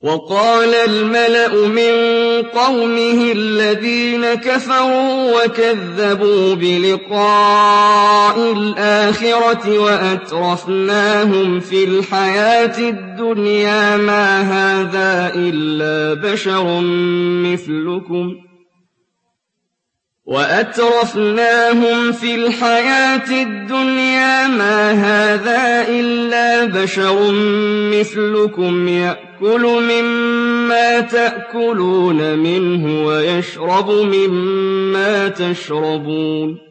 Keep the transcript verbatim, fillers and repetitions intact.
وقال الملأ من قومه الذين كفروا وكذبوا بلقاء الآخرة وأترفناهم في الحياة الدنيا ما هذا إلا بشر مثلكم وأترفناهم في الحياة الدنيا ما هذا إلا بشر مثلكم يأكل مما تأكلون منه ويشرب مما تشربون